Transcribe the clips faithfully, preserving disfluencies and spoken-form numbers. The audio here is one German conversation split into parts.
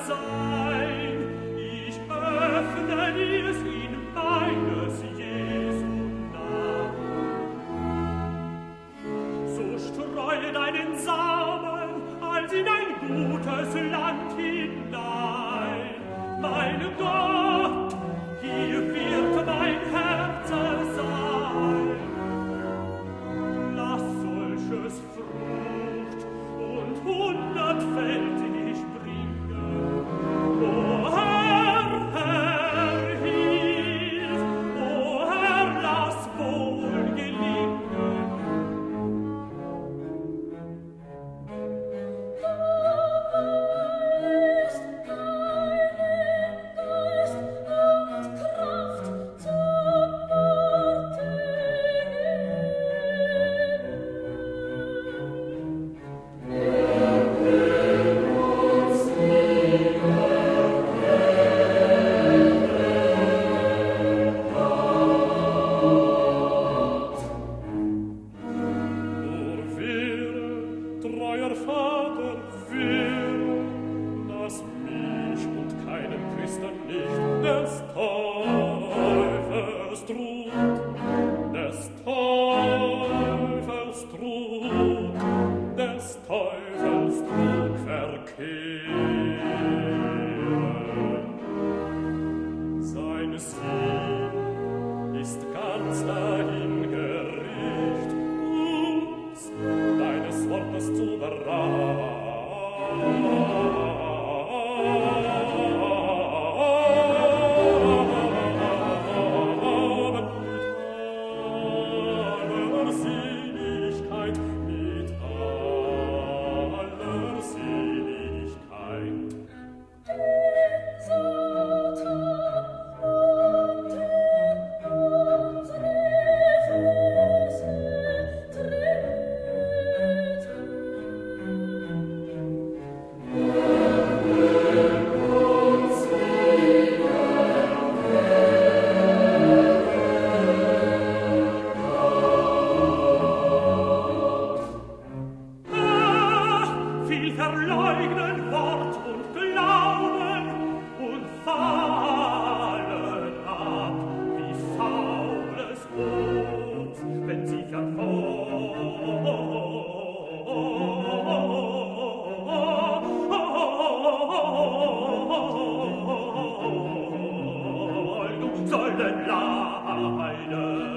sein. Ich öffne dir's in meines Jesu Namen. So streue deinen Samen als in ein gutes Land hinein. Mein Gott, hier wird mein Herz sein. Lass solches Frucht und hundertfältig bringen. O Herr, Herr, hilf! O Herr, lass wohl gelingen! Treuer Vater, wehre, dass mich und keinen Christen nicht des Teufels Trug, des Teufels Trug, des Teufels Trug verkehren. Sein Sieg ist ganz dahin gericht, uns deines Wortes zu berauben. Mit aller Seligkeit, mit aller viel verleugnen Wort und Glauben und fallen ab wie faules Brot, wenn sie Verfolgung sollen leiden.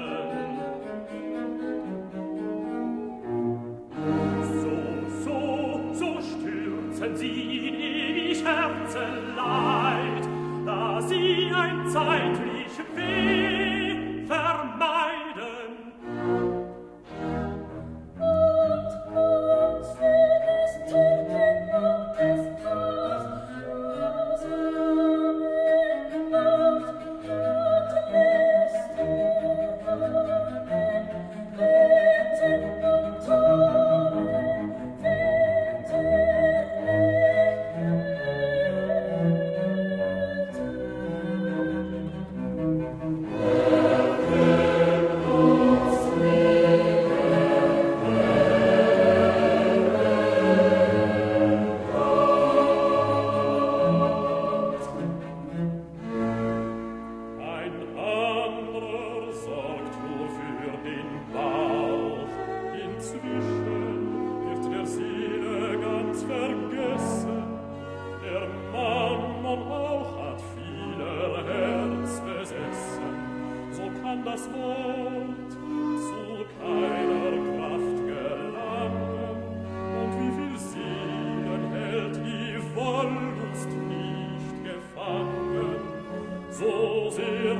Sie in ewig Herzenleid, da sie ein zeitlich Weh vermeiden. Und uns für des Türken und des Tors grausame Macht und Lästerungen, Beten und Toren, das Wort zu keiner Kraft gelangen, und wie viel Seelen hält die Wollust nicht gefangen, so sehr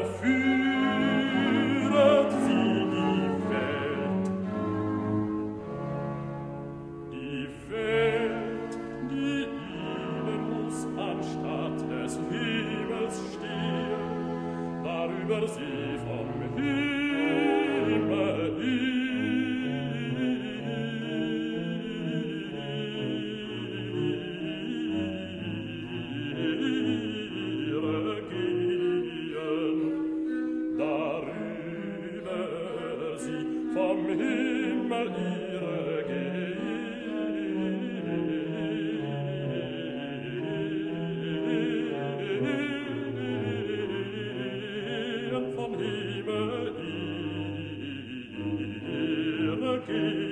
verführet sie die Welt. Die Welt, die ihnen muss anstatt des Himmels stehen, darüber sie vom Himmel ihre gehen, darüber sie vom Himmel ihre gehen. geh